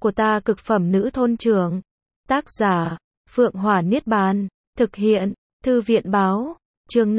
của ta cực phẩm nữ thôn trưởng. Tác giả, Phượng Hỏa Niết Bàn. Thực hiện, Thư viện Báo. Chương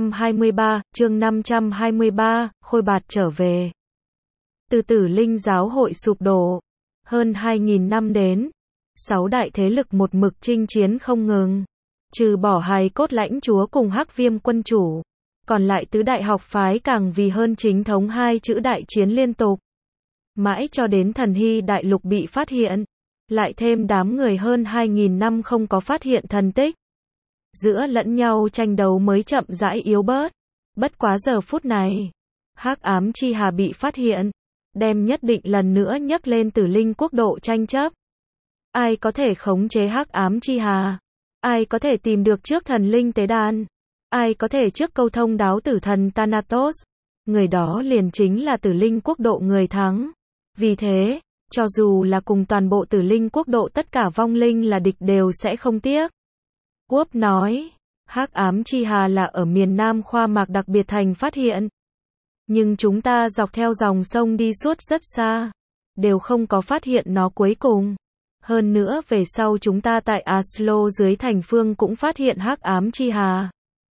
523, Khôi Bạt trở về. Từ Tử Linh giáo hội sụp đổ, hơn 2.000 năm đến, 6 đại thế lực một mực chinh chiến không ngừng. Trừ bỏ hài cốt lãnh chúa cùng Hắc Viêm quân chủ, còn lại tứ đại học phái càng vì hơn chính thống hai chữ đại chiến liên tục. Mãi cho đến Thần Hy đại lục bị phát hiện, lại thêm đám người hơn 2.000 năm không có phát hiện thần tích. Giữa lẫn nhau tranh đấu mới chậm rãi yếu bớt. Bất quá giờ phút này, Hắc Ám Chi Hà bị phát hiện, đem nhất định lần nữa nhấc lên Tử Linh quốc độ tranh chấp. Ai có thể khống chế Hắc Ám Chi Hà? Ai có thể tìm được trước thần linh tế đàn? Ai có thể trước câu thông đáo tử thần Thanatos? Người đó liền chính là Tử Linh quốc độ người thắng. Vì thế, cho dù là cùng toàn bộ Tử Linh quốc độ tất cả vong linh là địch đều sẽ không tiếc. Quốc nói, Hắc Ám Chi Hà là ở miền Nam Khoa Mạc đặc biệt thành phát hiện. Nhưng chúng ta dọc theo dòng sông đi suốt rất xa, đều không có phát hiện nó cuối cùng. Hơn nữa về sau chúng ta tại Aslo dưới thành phương cũng phát hiện Hắc Ám Chi Hà.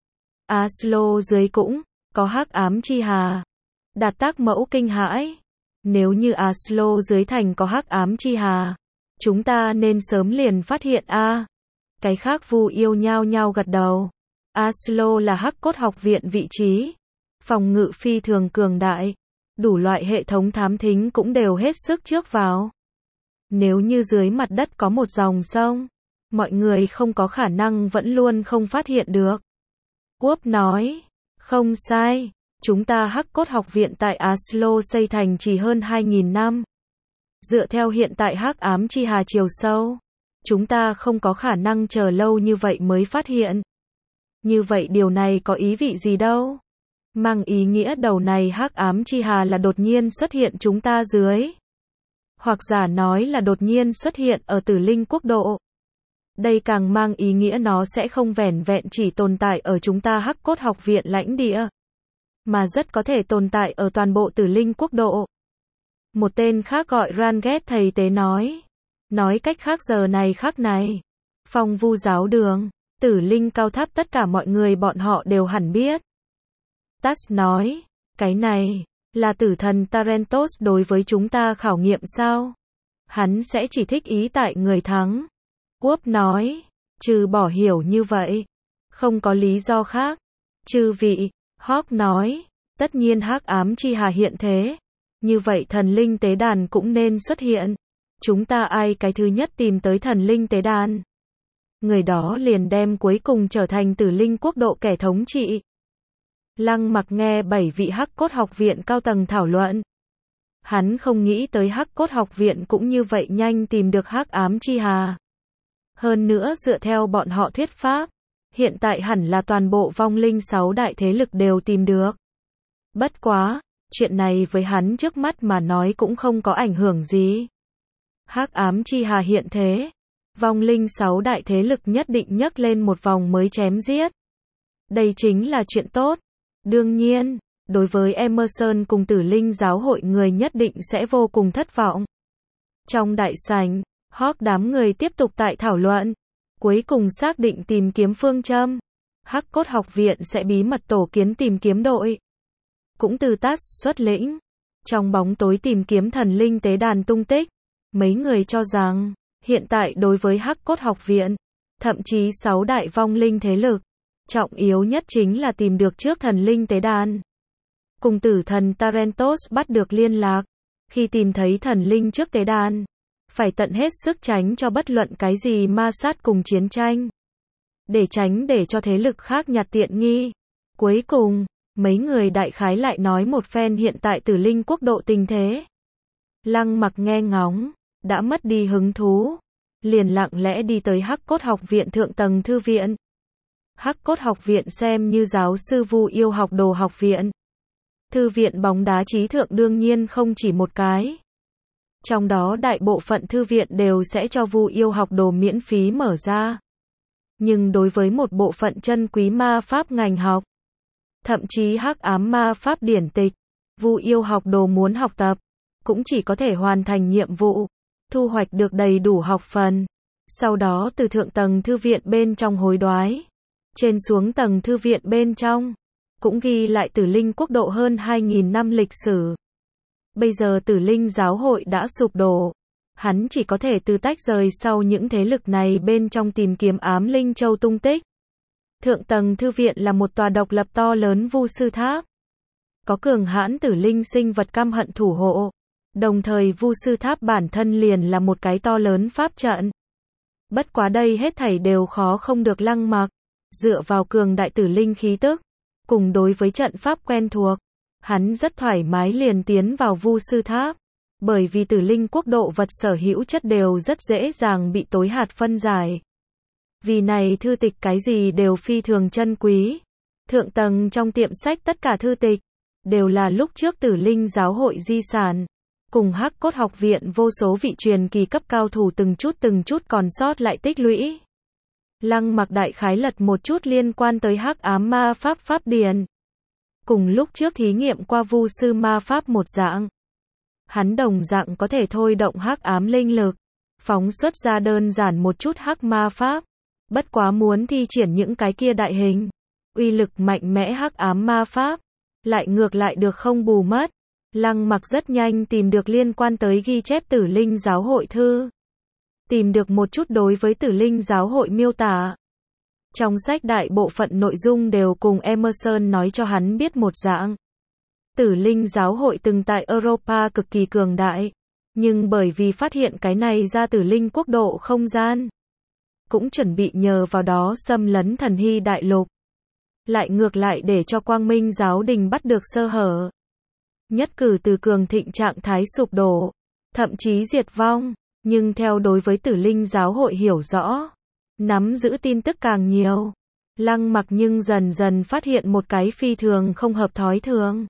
Aslo dưới cũng có Hắc Ám Chi Hà. Đạt Tác Mẫu kinh hãi. Nếu như Aslo dưới thành có Hắc Ám Chi Hà, chúng ta nên sớm liền phát hiện a. Cái khác Vu yêu nhao nhao gật đầu. Aslo là Hắc Cốt học viện vị trí, phòng ngự phi thường cường đại, đủ loại hệ thống thám thính cũng đều hết sức trước vào. Nếu như dưới mặt đất có một dòng sông, mọi người không có khả năng vẫn luôn không phát hiện được. Quốc nói, không sai, chúng ta Hắc Cốt học viện tại Aslo xây thành chỉ hơn 2.000 năm. Dựa theo hiện tại Hắc Ám Chi Hà chiều sâu, chúng ta không có khả năng chờ lâu như vậy mới phát hiện. Như vậy điều này có ý vị gì đâu? Mang ý nghĩa đầu này Hắc Ám Chi Hà là đột nhiên xuất hiện chúng ta dưới. Hoặc giả nói là đột nhiên xuất hiện ở Tử Linh quốc độ. Đây càng mang ý nghĩa nó sẽ không vẻn vẹn chỉ tồn tại ở chúng ta Hắc Cốt học viện lãnh địa, mà rất có thể tồn tại ở toàn bộ Tử Linh quốc độ. Một tên khác gọi Ranget thầy tế nói. Nói cách khác giờ này khắc này, Phong Vu giáo đường, Tử Linh cao tháp tất cả mọi người bọn họ đều hẳn biết. Tass nói, cái này, là tử thần Tarentos đối với chúng ta khảo nghiệm sao? Hắn sẽ chỉ thích ý tại người thắng. Quốc nói, trừ bỏ hiểu như vậy, không có lý do khác. Chư vị, Hawk nói, tất nhiên Hắc Ám Chi Hà hiện thế, như vậy thần linh tế đàn cũng nên xuất hiện. Chúng ta ai cái thứ nhất tìm tới thần linh tế đàn, người đó liền đem cuối cùng trở thành Tử Linh quốc độ kẻ thống trị. Lăng Mặc nghe 7 vị Hắc Cốt học viện cao tầng thảo luận. Hắn không nghĩ tới Hắc Cốt học viện cũng như vậy nhanh tìm được Hắc Ám Chi Hà. Hơn nữa dựa theo bọn họ thuyết pháp, hiện tại hẳn là toàn bộ vong linh 6 đại thế lực đều tìm được. Bất quá, chuyện này với hắn trước mắt mà nói cũng không có ảnh hưởng gì. Hắc Ám Chi Hà hiện thế, vong linh 6 đại thế lực nhất định nhấc lên một vòng mới chém giết. Đây chính là chuyện tốt. Đương nhiên, đối với Emerson cùng Tử Linh giáo hội người nhất định sẽ vô cùng thất vọng. Trong đại sảnh, Hawk đám người tiếp tục tại thảo luận, cuối cùng xác định tìm kiếm phương châm. Hắc Cốt học viện sẽ bí mật tổ kiến tìm kiếm đội. Cũng từ Tass xuất lĩnh, trong bóng tối tìm kiếm thần linh tế đàn tung tích. Mấy người cho rằng, hiện tại đối với Hắc Cốt học viện, thậm chí 6 đại vong linh thế lực, trọng yếu nhất chính là tìm được trước thần linh tế đàn. Cùng tử thần Tarentos bắt được liên lạc. Khi tìm thấy thần linh trước tế đàn, phải tận hết sức tránh cho bất luận cái gì ma sát cùng chiến tranh. Để tránh để cho thế lực khác nhặt tiện nghi. Cuối cùng, mấy người đại khái lại nói một phen hiện tại Tử Linh quốc độ tình thế. Lăng Mặc nghe ngóng, đã mất đi hứng thú, liền lặng lẽ đi tới Hắc Cốt học viện thượng tầng thư viện. Hắc Cốt học viện xem như giáo sư Vu yêu học đồ học viện. Thư viện bóng đá trí thượng đương nhiên không chỉ một cái. Trong đó đại bộ phận thư viện đều sẽ cho Vu yêu học đồ miễn phí mở ra. Nhưng đối với một bộ phận chân quý ma pháp ngành học, thậm chí Hắc Ám ma pháp điển tịch, Vu yêu học đồ muốn học tập, cũng chỉ có thể hoàn thành nhiệm vụ, thu hoạch được đầy đủ học phần. Sau đó từ thượng tầng thư viện bên trong hối đoái, trên xuống tầng thư viện bên trong, cũng ghi lại Tử Linh quốc độ hơn 2.000 năm lịch sử. Bây giờ Tử Linh giáo hội đã sụp đổ. Hắn chỉ có thể từ tách rời sau những thế lực này bên trong tìm kiếm ám linh châu tung tích. Thượng tầng thư viện là một tòa độc lập to lớn vu sư tháp. Có cường hãn tử linh sinh vật căm hận thủ hộ. Đồng thời vu sư tháp bản thân liền là một cái to lớn pháp trận. Bất quá đây hết thảy đều khó không được Lăng Mặc. Dựa vào cường đại tử linh khí tức, cùng đối với trận pháp quen thuộc, hắn rất thoải mái liền tiến vào vu sư tháp. Bởi vì Tử Linh quốc độ vật sở hữu chất đều rất dễ dàng bị tối hạt phân giải. Vì này thư tịch cái gì đều phi thường chân quý. Thượng tầng trong tiệm sách tất cả thư tịch đều là lúc trước Tử Linh giáo hội di sản. Cùng Hắc Cốt học viện vô số vị truyền kỳ cấp cao thủ từng chút còn sót lại tích lũy. Lăng Mặc đại khái lật một chút liên quan tới hắc ám ma pháp pháp điển. Cùng lúc trước thí nghiệm qua vu sư ma pháp một dạng. Hắn đồng dạng có thể thôi động hắc ám linh lực, phóng xuất ra đơn giản một chút hắc ma pháp. Bất quá muốn thi triển những cái kia đại hình, uy lực mạnh mẽ hắc ám ma pháp, lại ngược lại được không bù mất. Lăng Mặc rất nhanh tìm được liên quan tới ghi chép Tử Linh giáo hội thư. Tìm được một chút đối với Tử Linh giáo hội miêu tả. Trong sách đại bộ phận nội dung đều cùng Emerson nói cho hắn biết một dạng. Tử Linh giáo hội từng tại Europa cực kỳ cường đại, nhưng bởi vì phát hiện cái này ra Tử Linh quốc độ không gian, cũng chuẩn bị nhờ vào đó xâm lấn Thần Hy đại lục. Lại ngược lại để cho Quang Minh giáo đình bắt được sơ hở. Nhất cử từ cường thịnh trạng thái sụp đổ, thậm chí diệt vong, nhưng theo đối với Tử Linh giáo hội hiểu rõ, nắm giữ tin tức càng nhiều, Lăng Mặc nhưng dần dần phát hiện một cái phi thường không hợp thói thường,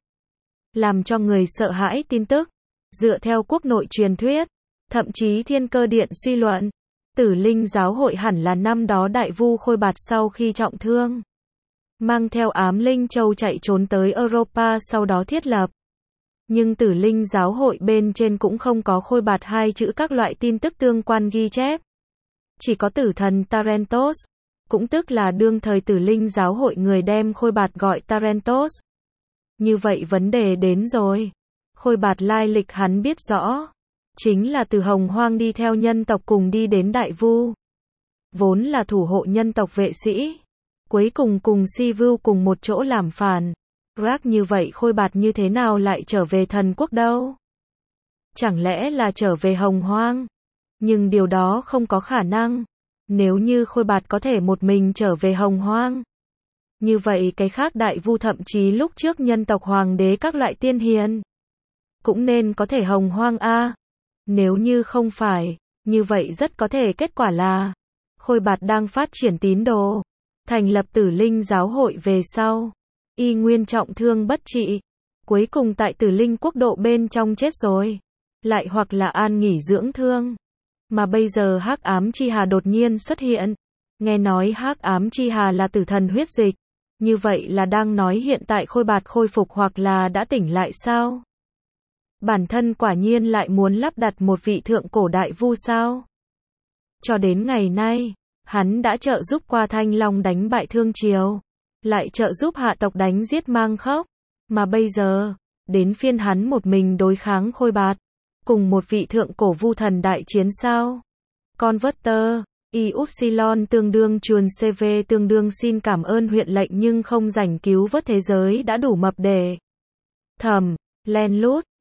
làm cho người sợ hãi tin tức. Dựa theo quốc nội truyền thuyết, thậm chí Thiên Cơ Điện suy luận, Tử Linh giáo hội hẳn là năm đó đại vu Khôi Bạt sau khi trọng thương, mang theo ám linh châu chạy trốn tới Europa sau đó thiết lập. Nhưng Tử Linh giáo hội bên trên cũng không có Khôi Bạt hai chữ các loại tin tức tương quan ghi chép. Chỉ có tử thần Tarentos, cũng tức là đương thời Tử Linh giáo hội người đem Khôi Bạt gọi Tarentos. Như vậy vấn đề đến rồi. Khôi Bạt lai lịch hắn biết rõ. Chính là từ Hồng Hoang đi theo nhân tộc cùng đi đến Đại Vu. Vốn là thủ hộ nhân tộc vệ sĩ. Cuối cùng cùng Si Vu cùng một chỗ làm phản. Rác như vậy Khôi Bạt như thế nào lại trở về thần quốc đâu? Chẳng lẽ là trở về Hồng Hoang? Nhưng điều đó không có khả năng. Nếu như Khôi Bạt có thể một mình trở về Hồng Hoang, như vậy cái khác đại vu thậm chí lúc trước nhân tộc hoàng đế các loại tiên hiền cũng nên có thể Hồng Hoang a. Nếu như không phải, như vậy rất có thể kết quả là Khôi Bạt đang phát triển tín đồ, thành lập Tử Linh giáo hội về sau, y nguyên trọng thương bất trị, cuối cùng tại Tử Linh quốc độ bên trong chết rồi, lại hoặc là an nghỉ dưỡng thương. Mà bây giờ Hắc Ám Chi Hà đột nhiên xuất hiện, nghe nói Hắc Ám Chi Hà là tử thần huyết dịch, như vậy là đang nói hiện tại Khôi Bạt khôi phục hoặc là đã tỉnh lại sao? Bản thân quả nhiên lại muốn lắp đặt một vị thượng cổ đại vu sao? Cho đến ngày nay, hắn đã trợ giúp qua Thanh Long đánh bại Thương Triều, lại trợ giúp hạ tộc đánh giết Mang Khốc, mà bây giờ, đến phiên hắn một mình đối kháng Khôi Bạt, cùng một vị thượng cổ vu thần đại chiến sao? Converter, Y Upsilon tương đương chuồn CV tương đương xin cảm ơn huyện lệnh nhưng không rảnh cứu vớt thế giới đã đủ mập để thầm, len lút.